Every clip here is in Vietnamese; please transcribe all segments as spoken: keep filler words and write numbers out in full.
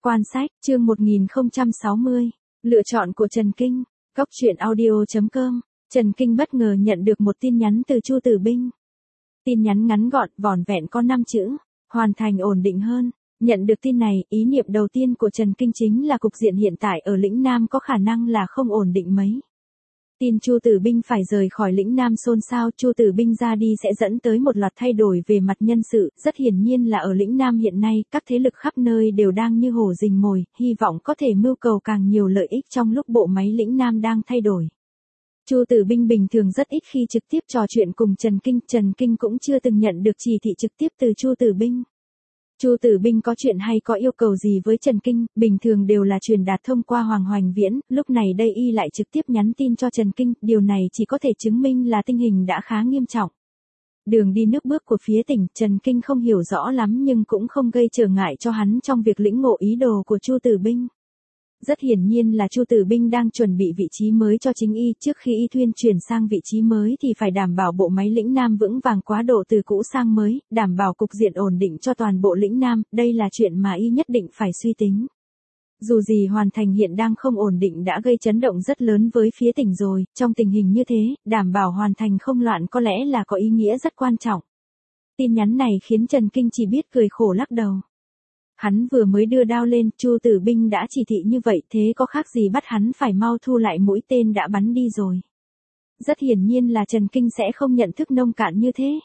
Quan sách, chương một nghìn không trăm sáu mươi. Lựa chọn của Trần Kinh. Góc truyện audio chấm com. Trần Kinh bất ngờ nhận được một tin nhắn từ Chu Tử Binh. Tin nhắn ngắn gọn, vỏn vẹn có năm chữ. Hoàn thành ổn định hơn. Nhận được tin này, ý niệm đầu tiên của Trần Kinh chính là cục diện hiện tại ở lĩnh Nam có khả năng là không ổn định mấy. Tin Chu Tử Binh phải rời khỏi lĩnh Nam xôn xao, Chu Tử Binh ra đi sẽ dẫn tới một loạt thay đổi về mặt nhân sự, rất hiển nhiên là ở lĩnh Nam hiện nay, các thế lực khắp nơi đều đang như hổ rình mồi, hy vọng có thể mưu cầu càng nhiều lợi ích trong lúc bộ máy lĩnh Nam đang thay đổi. Chu Tử Binh bình thường rất ít khi trực tiếp trò chuyện cùng Trần Kinh, Trần Kinh cũng chưa từng nhận được chỉ thị trực tiếp từ Chu Tử Binh. Chu Tử Binh có chuyện hay có yêu cầu gì với Trần Kinh, bình thường đều là truyền đạt thông qua Hoàng Hoành Viễn, lúc này đây y lại trực tiếp nhắn tin cho Trần Kinh, điều này chỉ có thể chứng minh là tình hình đã khá nghiêm trọng. Đường đi nước bước của phía tỉnh, Trần Kinh không hiểu rõ lắm nhưng cũng không gây trở ngại cho hắn trong việc lĩnh ngộ ý đồ của Chu Tử Binh. Rất hiển nhiên là Chu Tử Binh đang chuẩn bị vị trí mới cho chính y, trước khi y thuyên chuyển sang vị trí mới thì phải đảm bảo bộ máy lĩnh Nam vững vàng quá độ từ cũ sang mới, đảm bảo cục diện ổn định cho toàn bộ lĩnh Nam, đây là chuyện mà y nhất định phải suy tính. Dù gì Hoàn Thành hiện đang không ổn định đã gây chấn động rất lớn với phía tỉnh rồi, trong tình hình như thế, đảm bảo Hoàn Thành không loạn có lẽ là có ý nghĩa rất quan trọng. Tin nhắn này khiến Trần Kinh chỉ biết cười khổ lắc đầu. Hắn vừa mới đưa đao lên, Chu Tử Binh đã chỉ thị như vậy, thế có khác gì bắt hắn phải mau thu lại mũi tên đã bắn đi rồi. Rất hiển nhiên là Trần Kinh sẽ không nhận thức nông cạn như thế.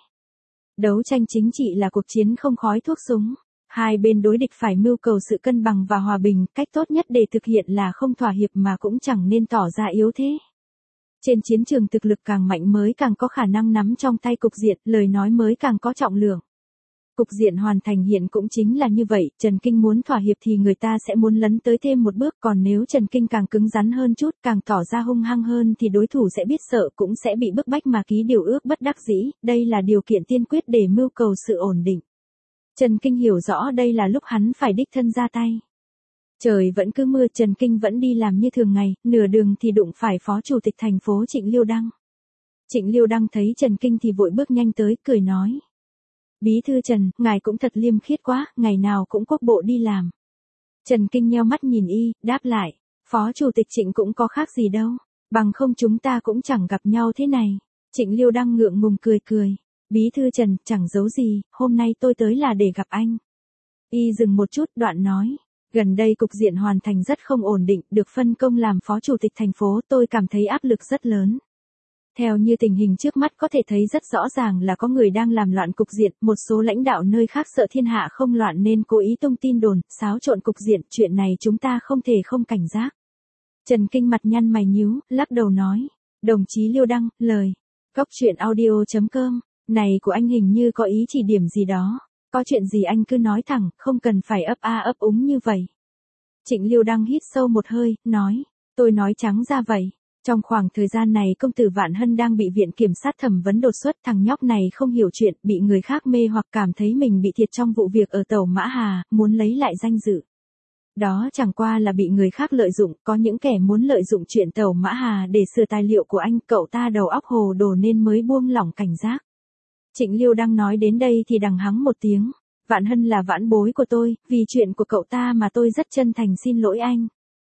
Đấu tranh chính trị là cuộc chiến không khói thuốc súng. Hai bên đối địch phải mưu cầu sự cân bằng và hòa bình, cách tốt nhất để thực hiện là không thỏa hiệp mà cũng chẳng nên tỏ ra yếu thế. Trên chiến trường thực lực càng mạnh mới càng có khả năng nắm trong tay cục diện, lời nói mới càng có trọng lượng. Cục diện Hoàn Thành hiện cũng chính là như vậy, Trần Kinh muốn thỏa hiệp thì người ta sẽ muốn lấn tới thêm một bước, còn nếu Trần Kinh càng cứng rắn hơn chút, càng tỏ ra hung hăng hơn thì đối thủ sẽ biết sợ cũng sẽ bị bức bách mà ký điều ước bất đắc dĩ, đây là điều kiện tiên quyết để mưu cầu sự ổn định. Trần Kinh hiểu rõ đây là lúc hắn phải đích thân ra tay. Trời vẫn cứ mưa, Trần Kinh vẫn đi làm như thường ngày, nửa đường thì đụng phải Phó Chủ tịch thành phố Trịnh Liêu Đăng. Trịnh Liêu Đăng thấy Trần Kinh thì vội bước nhanh tới, cười nói. Bí thư Trần, ngài cũng thật liêm khiết quá, ngày nào cũng quốc bộ đi làm. Trần Kinh nheo mắt nhìn y, đáp lại, Phó Chủ tịch Trịnh cũng có khác gì đâu, bằng không chúng ta cũng chẳng gặp nhau thế này. Trịnh Liêu Đăng ngượng ngùng cười cười, Bí thư Trần, chẳng giấu gì, hôm nay tôi tới là để gặp anh. Y dừng một chút, đoạn nói, gần đây cục diện Hoàn Thành rất không ổn định, được phân công làm Phó Chủ tịch thành phố, tôi cảm thấy áp lực rất lớn. Theo như tình hình trước mắt có thể thấy rất rõ ràng là có người đang làm loạn cục diện, một số lãnh đạo nơi khác sợ thiên hạ không loạn nên cố ý tung tin đồn, xáo trộn cục diện, chuyện này chúng ta không thể không cảnh giác. Trần Kinh mặt nhăn mày nhíu, lắc đầu nói, đồng chí Liêu Đăng, lời, góc truyện audio chấm com, này của anh hình như có ý chỉ điểm gì đó, có chuyện gì anh cứ nói thẳng, không cần phải ấp a ấp úng như vậy. Trịnh Liêu Đăng hít sâu một hơi, nói, tôi nói trắng ra vậy. Trong khoảng thời gian này công tử Vạn Hân đang bị viện kiểm sát thẩm vấn đột xuất, thằng nhóc này không hiểu chuyện, bị người khác mê hoặc cảm thấy mình bị thiệt trong vụ việc ở tàu Mã Hà, muốn lấy lại danh dự. Đó chẳng qua là bị người khác lợi dụng, có những kẻ muốn lợi dụng chuyện tàu Mã Hà để sửa tài liệu của anh, cậu ta đầu óc hồ đồ nên mới buông lỏng cảnh giác. Trịnh Liêu đang nói đến đây thì đằng hắng một tiếng, Vạn Hân là vãn bối của tôi, vì chuyện của cậu ta mà tôi rất chân thành xin lỗi anh.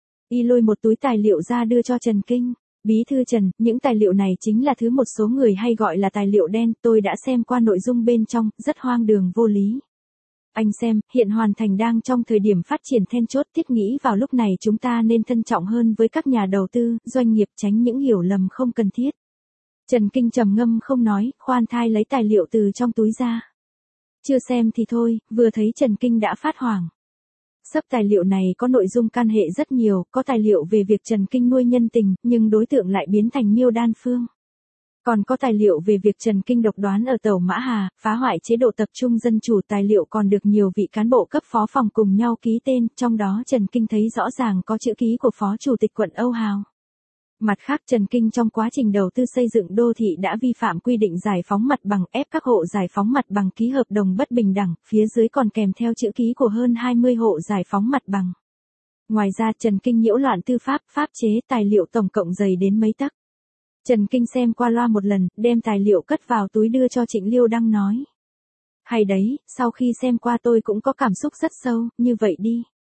Y lôi một túi tài liệu ra đưa cho Trần Kinh. Bí thư Trần, những tài liệu này chính là thứ một số người hay gọi là tài liệu đen, tôi đã xem qua nội dung bên trong, rất hoang đường vô lý. Anh xem, hiện Hoàn Thành đang trong thời điểm phát triển then chốt, thiết nghĩ vào lúc này chúng ta nên thân trọng hơn với các nhà đầu tư, doanh nghiệp, tránh những hiểu lầm không cần thiết. Trần Kinh trầm ngâm không nói, khoan thai lấy tài liệu từ trong túi ra. Chưa xem thì thôi, vừa thấy Trần Kinh đã phát hoảng. Sấp tài liệu này có nội dung can hệ rất nhiều, có tài liệu về việc Trần Kinh nuôi nhân tình, nhưng đối tượng lại biến thành Miêu Đan Phương. Còn có tài liệu về việc Trần Kinh độc đoán ở tàu Mã Hà, phá hoại chế độ tập trung dân chủ, tài liệu còn được nhiều vị cán bộ cấp phó phòng cùng nhau ký tên, trong đó Trần Kinh thấy rõ ràng có chữ ký của Phó Chủ tịch quận Âu Hào. Mặt khác Trần Kinh trong quá trình đầu tư xây dựng đô thị đã vi phạm quy định giải phóng mặt bằng, ép các hộ giải phóng mặt bằng ký hợp đồng bất bình đẳng, phía dưới còn kèm theo chữ ký của hơn hai mươi hộ giải phóng mặt bằng. Ngoài ra Trần Kinh nhiễu loạn tư pháp, pháp chế, tài liệu tổng cộng dày đến mấy tấc. Trần Kinh xem qua loa một lần, đem tài liệu cất vào túi đưa cho Trịnh Liêu Đăng nói. Hay đấy, sau khi xem qua tôi cũng có cảm xúc rất sâu, như vậy đi.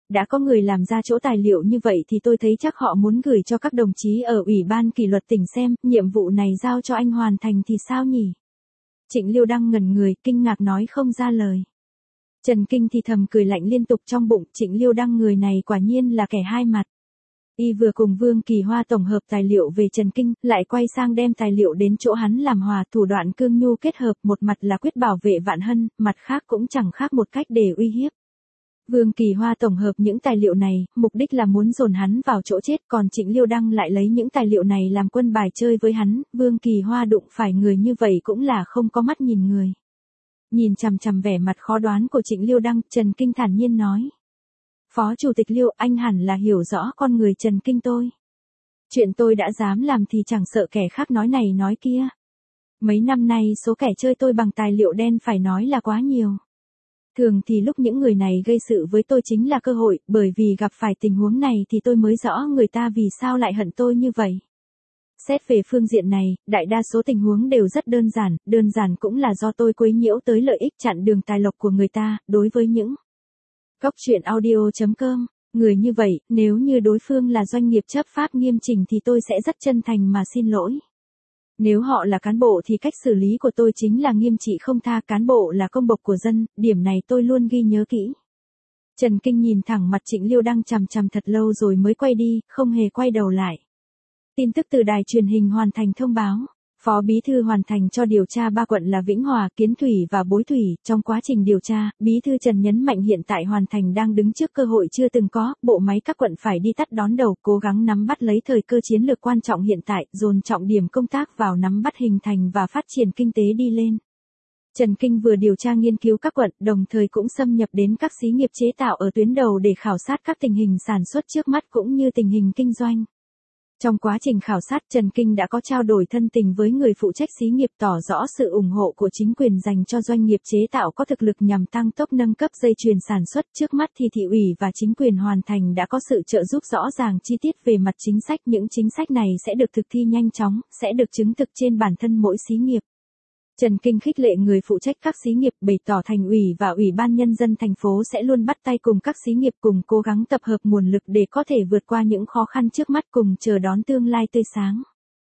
đã có người làm ra chỗ tài liệu như vậy thì tôi thấy chắc họ muốn gửi cho các đồng chí ở Ủy ban kỷ luật tỉnh xem, nhiệm vụ này giao cho anh hoàn thành thì sao nhỉ? Trịnh Liêu Đăng ngẩn người, kinh ngạc nói không ra lời. Trần Kinh thì thầm cười lạnh liên tục trong bụng, Trịnh Liêu Đăng người này quả nhiên là kẻ hai mặt. Y vừa cùng Vương Kỳ Hoa tổng hợp tài liệu về Trần Kinh, lại quay sang đem tài liệu đến chỗ hắn làm hòa, thủ đoạn cương nhu kết hợp, một mặt là quyết bảo vệ Vạn Hân, mặt khác cũng chẳng khác một cách để uy hiếp. Vương Kỳ Hoa tổng hợp những tài liệu này, mục đích là muốn dồn hắn vào chỗ chết, còn Trịnh Liêu Đăng lại lấy những tài liệu này làm quân bài chơi với hắn, Vương Kỳ Hoa đụng phải người như vậy cũng là không có mắt nhìn người. Nhìn chằm chằm vẻ mặt khó đoán của Trịnh Liêu Đăng, Trần Kinh thản nhiên nói. Phó Chủ tịch Liêu, anh hẳn là hiểu rõ con người Trần Kinh tôi. Chuyện tôi đã dám làm thì chẳng sợ kẻ khác nói này nói kia. Mấy năm nay số kẻ chơi tôi bằng tài liệu đen phải nói là quá nhiều. Thường thì lúc những người này gây sự với tôi chính là cơ hội, bởi vì gặp phải tình huống này thì tôi mới rõ người ta vì sao lại hận tôi như vậy. Xét về phương diện này, đại đa số tình huống đều rất đơn giản, đơn giản cũng là do tôi quấy nhiễu tới lợi ích chặn đường tài lộc của người ta, đối với những Góc truyện audio chấm com, người như vậy, nếu như đối phương là doanh nghiệp chấp pháp nghiêm chỉnh thì tôi sẽ rất chân thành mà xin lỗi. Nếu họ là cán bộ thì cách xử lý của tôi chính là nghiêm trị không tha, cán bộ là công bộc của dân, điểm này tôi luôn ghi nhớ kỹ. Trần Kinh nhìn thẳng mặt Trịnh Liêu Đăng chằm chằm thật lâu rồi mới quay đi, không hề quay đầu lại. Tin tức từ đài truyền hình Hoàn Thành thông báo. Phó Bí thư Hoàn Thành cho điều tra ba quận là Vĩnh Hòa, Kiến Thủy và Bối Thủy. Trong quá trình điều tra, Bí thư Trần nhấn mạnh hiện tại Hoàn Thành đang đứng trước cơ hội chưa từng có, bộ máy các quận phải đi tắt đón đầu, cố gắng nắm bắt lấy thời cơ chiến lược quan trọng hiện tại, dồn trọng điểm công tác vào nắm bắt hình thành và phát triển kinh tế đi lên. Trần Kinh vừa điều tra nghiên cứu các quận, đồng thời cũng xâm nhập đến các xí nghiệp chế tạo ở tuyến đầu để khảo sát các tình hình sản xuất trước mắt cũng như tình hình kinh doanh. Trong quá trình khảo sát, Trần Kinh đã có trao đổi thân tình với người phụ trách xí nghiệp, tỏ rõ sự ủng hộ của chính quyền dành cho doanh nghiệp chế tạo có thực lực nhằm tăng tốc nâng cấp dây chuyền sản xuất. Trước mắt thì thị ủy và chính quyền Hoàn Thành đã có sự trợ giúp rõ ràng chi tiết về mặt chính sách. Những chính sách này sẽ được thực thi nhanh chóng, sẽ được chứng thực trên bản thân mỗi xí nghiệp. Trần Kinh khích lệ người phụ trách các xí nghiệp, bày tỏ Thành ủy và Ủy ban Nhân dân thành phố sẽ luôn bắt tay cùng các xí nghiệp, cùng cố gắng tập hợp nguồn lực để có thể vượt qua những khó khăn trước mắt, cùng chờ đón tương lai tươi sáng.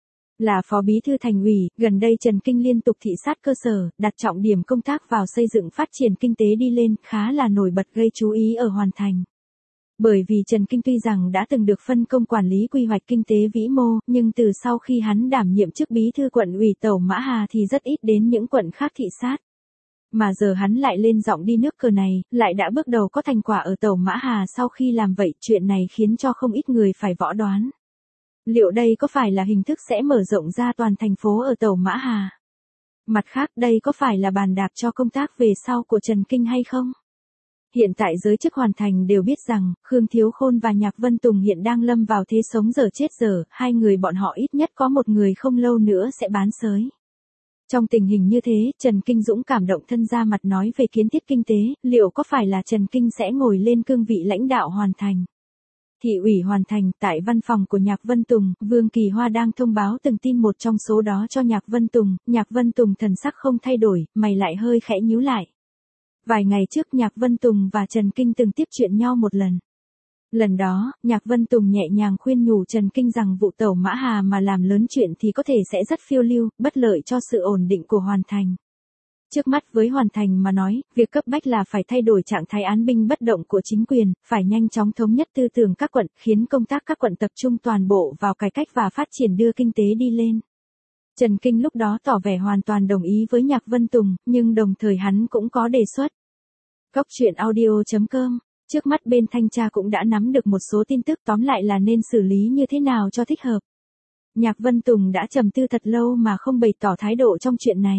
Là Phó Bí thư Thành ủy, gần đây Trần Kinh liên tục thị sát cơ sở, đặt trọng điểm công tác vào xây dựng phát triển kinh tế đi lên, khá là nổi bật gây chú ý ở Hoàn Thành. Bởi vì Trần Kinh tuy rằng đã từng được phân công quản lý quy hoạch kinh tế vĩ mô, nhưng từ sau khi hắn đảm nhiệm chức bí thư quận ủy Tẩu Mã Hà thì rất ít đến những quận khác thị sát. Mà giờ hắn lại lên giọng đi nước cờ này, lại đã bước đầu có thành quả ở Tẩu Mã Hà. Sau khi làm vậy, chuyện này khiến cho không ít người phải võ đoán. Liệu đây có phải là hình thức sẽ mở rộng ra toàn thành phố ở Tẩu Mã Hà? Mặt khác, đây có phải là bàn đạp cho công tác về sau của Trần Kinh hay không? Hiện tại giới chức Hoàn Thành đều biết rằng, Khương Thiếu Khôn và Nhạc Vân Tùng hiện đang lâm vào thế sống dở chết dở, hai người bọn họ ít nhất có một người không lâu nữa sẽ bán sới. Trong tình hình như thế, Trần Kinh dũng cảm động thân ra mặt nói về kiến thiết kinh tế, liệu có phải là Trần Kinh sẽ ngồi lên cương vị lãnh đạo Hoàn Thành? Thị ủy Hoàn Thành, tại văn phòng của Nhạc Vân Tùng, Vương Kỳ Hoa đang thông báo từng tin một trong số đó cho Nhạc Vân Tùng. Nhạc Vân Tùng thần sắc không thay đổi, mày lại hơi khẽ nhíu lại. Vài ngày trước Nhạc Vân Tùng và Trần Kinh từng tiếp chuyện nhau một lần. Lần đó, Nhạc Vân Tùng nhẹ nhàng khuyên nhủ Trần Kinh rằng vụ Tẩu Mã Hà mà làm lớn chuyện thì có thể sẽ rất phiêu lưu, bất lợi cho sự ổn định của Hoàn Thành. Trước mắt với Hoàn Thành mà nói, việc cấp bách là phải thay đổi trạng thái án binh bất động của chính quyền, phải nhanh chóng thống nhất tư tưởng các quận, khiến công tác các quận tập trung toàn bộ vào cải cách và phát triển đưa kinh tế đi lên. Trần Kinh lúc đó tỏ vẻ hoàn toàn đồng ý với Nhạc Vân Tùng, nhưng đồng thời hắn cũng có đề xuất. Góc truyện audio chấm com, trước mắt bên thanh tra cũng đã nắm được một số tin tức, tóm lại là nên xử lý như thế nào cho thích hợp. Nhạc Vân Tùng đã trầm tư thật lâu mà không bày tỏ thái độ trong chuyện này.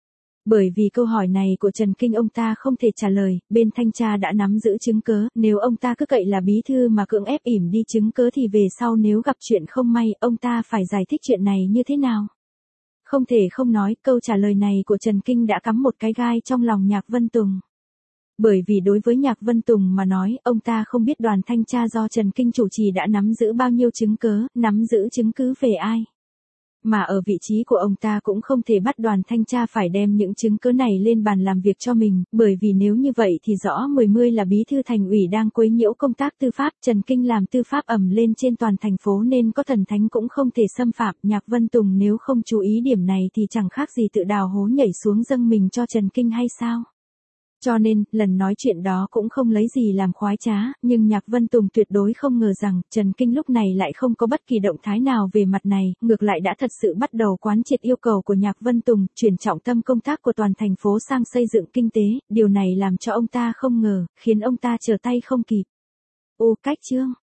Bởi vì câu hỏi này của Trần Kinh ông ta không thể trả lời, bên thanh tra đã nắm giữ chứng cớ, nếu ông ta cứ cậy là bí thư mà cưỡng ép ỉm đi chứng cớ thì về sau nếu gặp chuyện không may, ông ta phải giải thích chuyện này như thế nào. Không thể không nói, câu trả lời này của Trần Kinh đã cắm một cái gai trong lòng Nhạc Vân Tùng. Bởi vì đối với Nhạc Vân Tùng mà nói, ông ta không biết đoàn thanh tra do Trần Kinh chủ trì đã nắm giữ bao nhiêu chứng cớ, nắm giữ chứng cứ về ai. mà ở vị trí của ông ta cũng không thể bắt đoàn thanh tra phải đem những chứng cứ này lên bàn làm việc cho mình, bởi vì nếu như vậy thì rõ mười mươi là bí thư thành ủy đang quấy nhiễu công tác tư pháp, Trần Kinh làm tư pháp ầm lên trên toàn thành phố nên có thần thánh cũng không thể xâm phạm. Nhạc Vân Tùng nếu không chú ý điểm này thì chẳng khác gì tự đào hố nhảy xuống dâng mình cho Trần Kinh hay sao? Cho nên, lần nói chuyện đó cũng không lấy gì làm khoái trá, nhưng Nhạc Vân Tùng tuyệt đối không ngờ rằng, Trần Kinh lúc này lại không có bất kỳ động thái nào về mặt này, ngược lại đã thật sự bắt đầu quán triệt yêu cầu của Nhạc Vân Tùng, chuyển trọng tâm công tác của toàn thành phố sang xây dựng kinh tế, điều này làm cho ông ta không ngờ, khiến ông ta trở tay không kịp. Ô cách chương